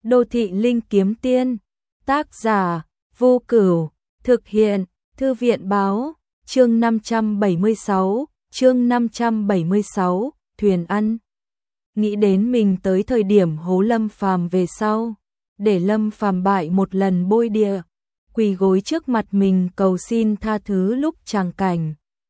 Đô thị linh kiếm tiên, tác giả Vô Cửu, thực hiện Thư viện báo, chương 576, thuyền ăn. Nghĩ đến mình tới thời điểm hố Lâm Phàm về sau, để Lâm Phàm bại một lần bôi địa, quỳ gối trước mặt mình cầu xin tha thứ lúc tràng cảnh.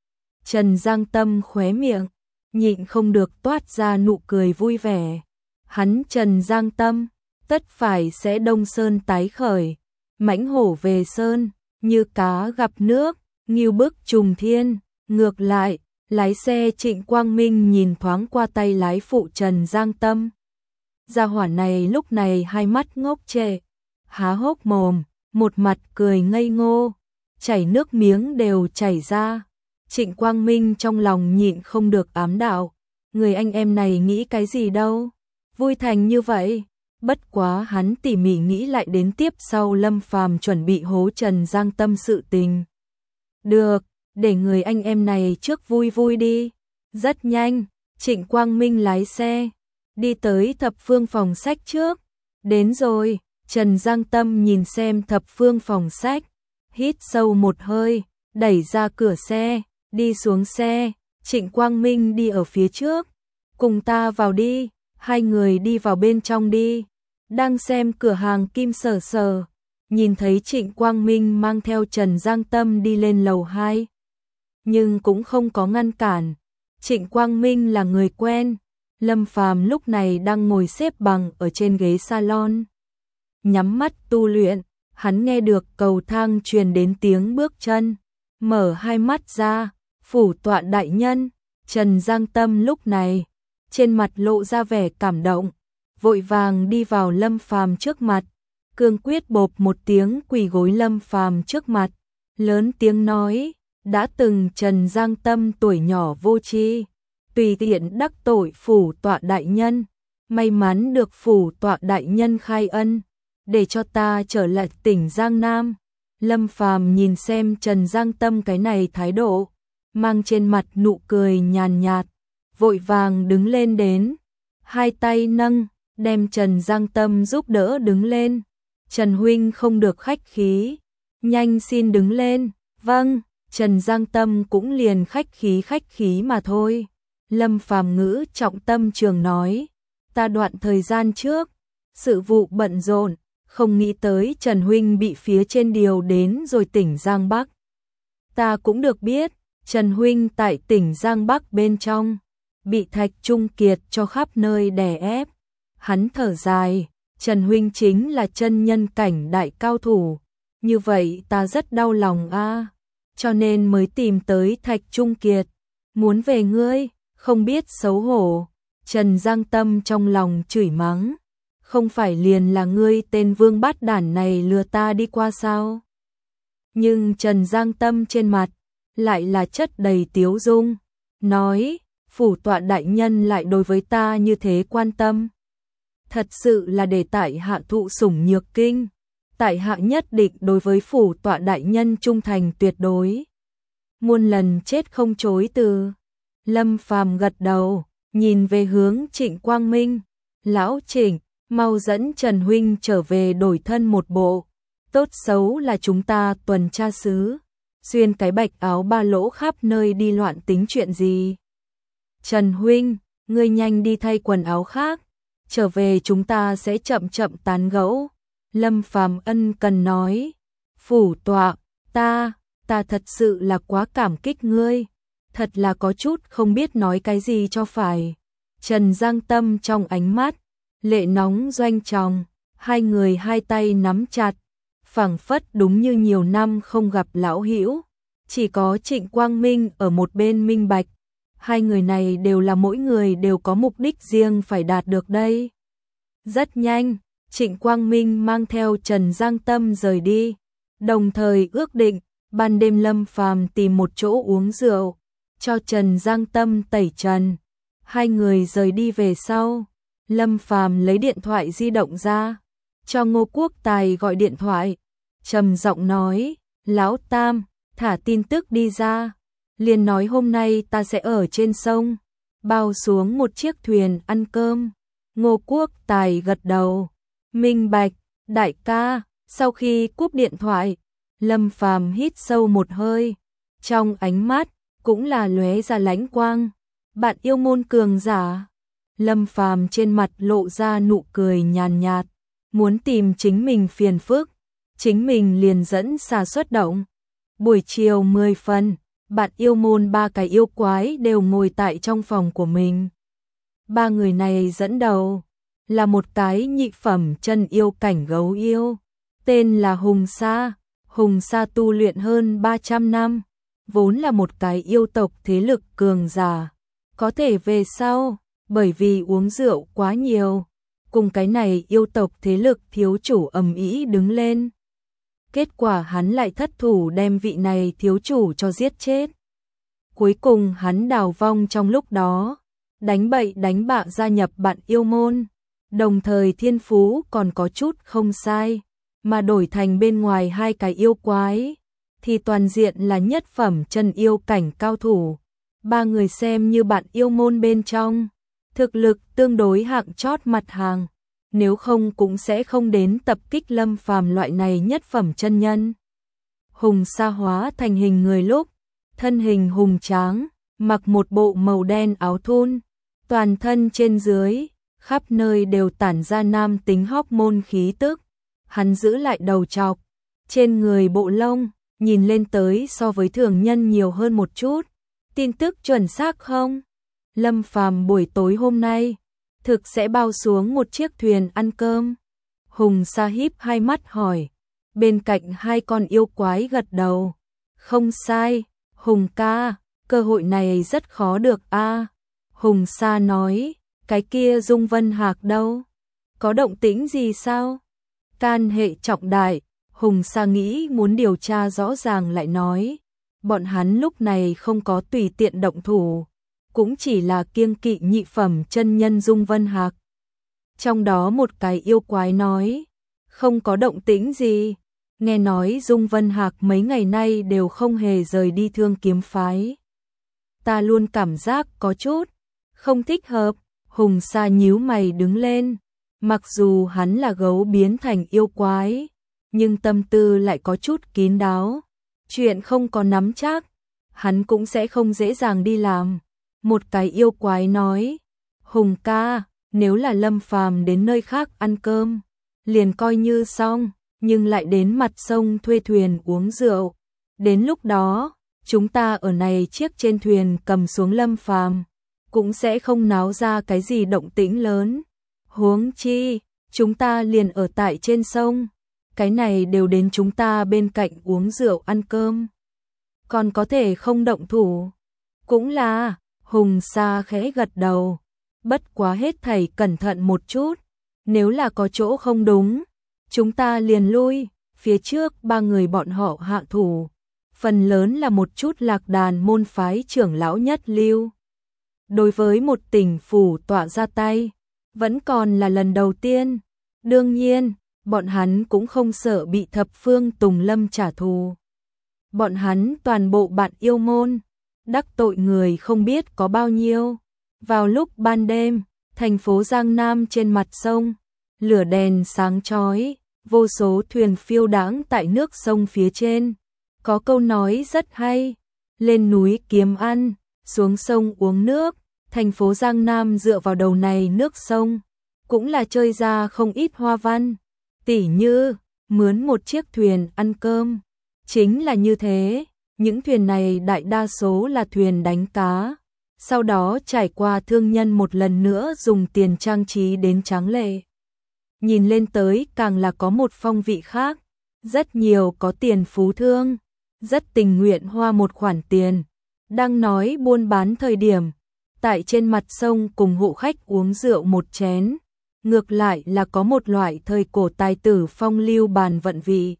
Trần Giang Tâm khóe miệng, nhịn không được toát ra nụ cười vui vẻ. Hắn Trần Giang Tâm, tất phải sẽ đông sơn tái khởi, mãnh hổ về sơn, như cá gặp nước, ngưu bức trùng thiên. Ngược lại, lái xe Trịnh Quang Minh nhìn thoáng qua tay lái phụ Trần Giang Tâm. Gia hỏa này lúc này hai mắt ngốc trệ, há hốc mồm, một mặt cười ngây ngô, chảy nước miếng đều chảy ra. Trịnh Quang Minh trong lòng nhịn không được ám đạo, người anh em này nghĩ cái gì đâu, vui thành như vậy. Bất quá hắn tỉ mỉ nghĩ lại đến tiếp sau Lâm Phàm chuẩn bị hố Trần Giang Tâm sự tình. Được, để người anh em này trước vui vui đi. Rất nhanh, Trịnh Quang Minh lái xe, đi tới thập phương phòng sách trước. Đến rồi, Trần Giang Tâm nhìn xem thập phương phòng sách, hít sâu một hơi, đẩy ra cửa xe, đi xuống xe. Trịnh Quang Minh đi ở phía trước, cùng ta vào đi. Hai người đi vào bên trong đi. Đang xem cửa hàng Kim Sở Sở, nhìn thấy Trịnh Quang Minh mang theo Trần Giang Tâm đi lên lầu 2, nhưng cũng không có ngăn cản. Trịnh Quang Minh là người quen. Lâm Phàm lúc này đang ngồi xếp bằng ở trên ghế salon, nhắm mắt tu luyện. Hắn nghe được cầu thang truyền đến tiếng bước chân, mở hai mắt ra, phủ tọa đại nhân. Trần Giang Tâm lúc này trên mặt lộ ra vẻ cảm động, vội vàng đi vào Lâm Phàm trước mặt, cương quyết bộp một tiếng quỳ gối Lâm Phàm trước mặt, lớn tiếng nói: đã từng Trần Giang Tâm tuổi nhỏ vô tri, tùy tiện đắc tội phủ tọa đại nhân, may mắn được phủ tọa đại nhân khai ân, để cho ta trở lại tỉnh Giang Nam. Lâm Phàm nhìn xem Trần Giang Tâm cái này thái độ, mang trên mặt nụ cười nhàn nhạt, vội vàng đứng lên đến, hai tay nâng, đem Trần Giang Tâm giúp đỡ đứng lên. Trần huynh không được khách khí, nhanh xin đứng lên. Vâng. Trần Giang Tâm cũng liền khách khí mà thôi. Lâm Phàm ngữ trọng tâm trường nói: ta đoạn thời gian trước, sự vụ bận rộn, không nghĩ tới Trần huynh bị phía trên điều đến rồi tỉnh Giang Bắc. Ta cũng được biết, Trần huynh tại tỉnh Giang Bắc bên trong, bị Thạch Trung Kiệt cho khắp nơi đè ép. Hắn thở dài, Trần huynh chính là chân nhân cảnh đại cao thủ, như vậy ta rất đau lòng a, cho nên mới tìm tới Thạch Trung Kiệt, muốn về ngươi, không biết xấu hổ. Trần Giang Tâm trong lòng chửi mắng, không phải liền là ngươi tên vương bát đản này lừa ta đi qua sao? Nhưng Trần Giang Tâm trên mặt lại là chất đầy tiếu dung, nói: phủ tọa đại nhân lại đối với ta như thế quan tâm, thật sự là để tại hạ thụ sủng nhược kinh, tại hạ nhất định đối với phủ tọa đại nhân trung thành tuyệt đối, muôn lần chết không chối từ. Lâm Phàm gật đầu, nhìn về hướng Trịnh Quang Minh: lão Trịnh, mau dẫn Trần huynh trở về đổi thân một bộ, tốt xấu là chúng ta tuần tra sứ, xuyên cái bạch áo ba lỗ khắp nơi đi loạn tính chuyện gì? Trần huynh, ngươi nhanh đi thay quần áo khác, trở về chúng ta sẽ chậm chậm tán gẫu. Lâm Phàm ân cần nói: phủ tọa, ta thật sự là quá cảm kích ngươi, thật là có chút không biết nói cái gì cho phải. Trần Giang Tâm trong ánh mắt lệ nóng doanh tròng, hai người hai tay nắm chặt, phảng phất đúng như nhiều năm không gặp lão hữu. Chỉ có Trịnh Quang Minh ở một bên minh bạch, hai người này đều là mỗi người đều có mục đích riêng phải đạt được đây. Rất nhanh, Trịnh Quang Minh mang theo Trần Giang Tâm rời đi, đồng thời ước định ban đêm Lâm Phàm tìm một chỗ uống rượu, cho Trần Giang Tâm tẩy trần. Hai người rời đi về sau, Lâm Phàm lấy điện thoại di động ra, cho Ngô Quốc Tài gọi điện thoại, trầm giọng nói: lão Tam, thả tin tức đi ra, liền nói hôm nay ta sẽ ở trên sông, bao xuống một chiếc thuyền ăn cơm. Ngô Quốc Tài gật đầu, Minh bạch, đại ca. Sau khi cúp điện thoại, Lâm Phàm hít sâu một hơi, trong ánh mắt cũng là lóe ra lãnh quang. Bạn yêu môn cường giả. Lâm Phàm trên mặt lộ ra nụ cười nhàn nhạt, muốn tìm chính mình phiền phức, chính mình liền dẫn xà xuất động. Buổi chiều 10 phần, bạn yêu môn 3 cái yêu quái đều ngồi tại trong phòng của mình. 3 người này dẫn đầu là một cái nhị phẩm chân yêu cảnh gấu yêu, tên là Hùng Sa. Hùng Sa tu luyện hơn 300 năm, vốn là một cái yêu tộc thế lực cường giả. Có thể về sau, bởi vì uống rượu quá nhiều, cùng cái này yêu tộc thế lực thiếu chủ ầm ĩ đứng lên. Kết quả hắn lại thất thủ đem vị này thiếu chủ cho giết chết. Cuối cùng hắn đào vong trong lúc đó, đánh bậy đánh bạ gia nhập bạn yêu môn, đồng thời thiên phú còn có chút không sai, mà đổi thành bên ngoài 2 cái yêu quái, thì toàn diện là nhất phẩm chân yêu cảnh cao thủ. 3 người xem như bạn yêu môn bên trong, thực lực tương đối hạng chót mặt hàng, nếu không cũng sẽ không đến tập kích Lâm Phàm loại này nhất phẩm chân nhân. Hùng Sa hóa thành hình người lúc, thân hình hùng tráng, mặc một bộ màu đen áo thun, toàn thân trên dưới, khắp nơi đều tản ra nam tính hormone khí tức. Hắn giữ lại đầu trọc, trên người bộ lông, nhìn lên tới so với thường nhân nhiều hơn một chút. Tin tức chuẩn xác không? Lâm Phàm buổi tối hôm nay thực sẽ bao xuống một chiếc thuyền ăn cơm. Hùng Sa híp hai mắt hỏi. Bên cạnh 2 con yêu quái gật đầu. Không sai, Hùng ca, cơ hội này rất khó được a. Hùng Sa nói, cái kia Dung Vân Hạc đâu? Có động tĩnh gì sao? Can hệ trọng đại, Hùng Sa nghĩ muốn điều tra rõ ràng lại nói. Bọn hắn lúc này không có tùy tiện động thủ, cũng chỉ là kiêng kỵ nhị phẩm chân nhân Dung Vân Hạc. Trong đó một cái yêu quái nói, không có động tĩnh gì, nghe nói Dung Vân Hạc mấy ngày nay đều không hề rời đi Thương Kiếm phái. Ta luôn cảm giác có chút không thích hợp. Hùng Sa nhíu mày đứng lên, mặc dù hắn là gấu biến thành yêu quái, nhưng tâm tư lại có chút kín đáo. Chuyện không có nắm chắc, hắn cũng sẽ không dễ dàng đi làm. Một cái yêu quái nói, Hùng ca, nếu là Lâm Phàm đến nơi khác ăn cơm, liền coi như xong, nhưng lại đến mặt sông thuê thuyền uống rượu. Đến lúc đó, chúng ta ở này chiếc trên thuyền cầm xuống Lâm Phàm, cũng sẽ không náo ra cái gì động tĩnh lớn. Huống chi, chúng ta liền ở tại trên sông, cái này đều đến chúng ta bên cạnh uống rượu ăn cơm, còn có thể không động thủ. Cũng là, Hùng Sa khẽ gật đầu, bất quá hết thảy cẩn thận một chút, nếu là có chỗ không đúng, chúng ta liền lui. Phía trước 3 người bọn họ hạ thủ, phần lớn là một chút lạc đàn môn phái trưởng lão nhất lưu. Đối với một tỉnh phủ tọa ra tay, vẫn còn là lần đầu tiên. Đương nhiên, bọn hắn cũng không sợ bị thập phương Tùng Lâm trả thù. Bọn hắn toàn bộ bạn yêu môn, đắc tội người không biết có bao nhiêu. Vào lúc ban đêm, thành phố Giang Nam trên mặt sông, lửa đèn sáng chói, vô số thuyền phiêu đãng tại nước sông phía trên. Có câu nói rất hay, lên núi kiếm ăn, xuống sông uống nước. Thành phố Giang Nam dựa vào đầu này nước sông, cũng là chơi ra không ít hoa văn, tỉ như mướn một chiếc thuyền ăn cơm. Chính là như thế, những thuyền này đại đa số là thuyền đánh cá, sau đó trải qua thương nhân một lần nữa dùng tiền trang trí đến tráng lệ. Nhìn lên tới càng là có một phong vị khác, rất nhiều có tiền phú thương, rất tình nguyện hoa một khoản tiền, đang nói buôn bán thời điểm, tại trên mặt sông cùng hộ khách uống rượu một chén, ngược lại là có một loại thời cổ tài tử phong lưu bàn vận vị.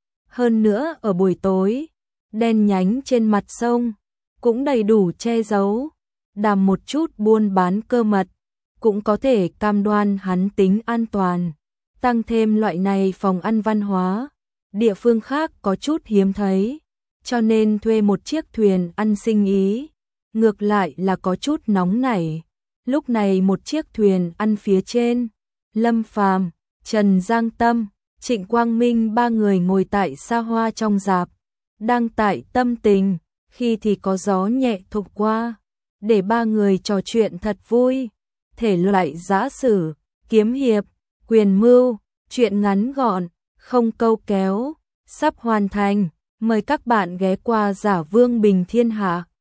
Hơn nữa ở buổi tối, đen nhánh trên mặt sông, cũng đầy đủ che giấu, đàm một chút buôn bán cơ mật, cũng có thể cam đoan hắn tính an toàn. Tăng thêm loại này phòng ăn văn hóa, địa phương khác có chút hiếm thấy, cho nên thuê một chiếc thuyền ăn sinh ý, ngược lại là có chút nóng nảy. Lúc này một chiếc thuyền ăn phía trên, Lâm Phàm Trần Giang Tâm, Trịnh Quang Minh ba người ngồi tại xa hoa trong rạp, đang tại tâm tình, khi thì có gió nhẹ thổi qua, để ba người trò chuyện thật vui. Thể loại giã sử, kiếm hiệp, quyền mưu, truyện ngắn gọn, không câu kéo, sắp hoàn thành. Mời các bạn ghé qua Giả Vương Bình Thiên Hạ.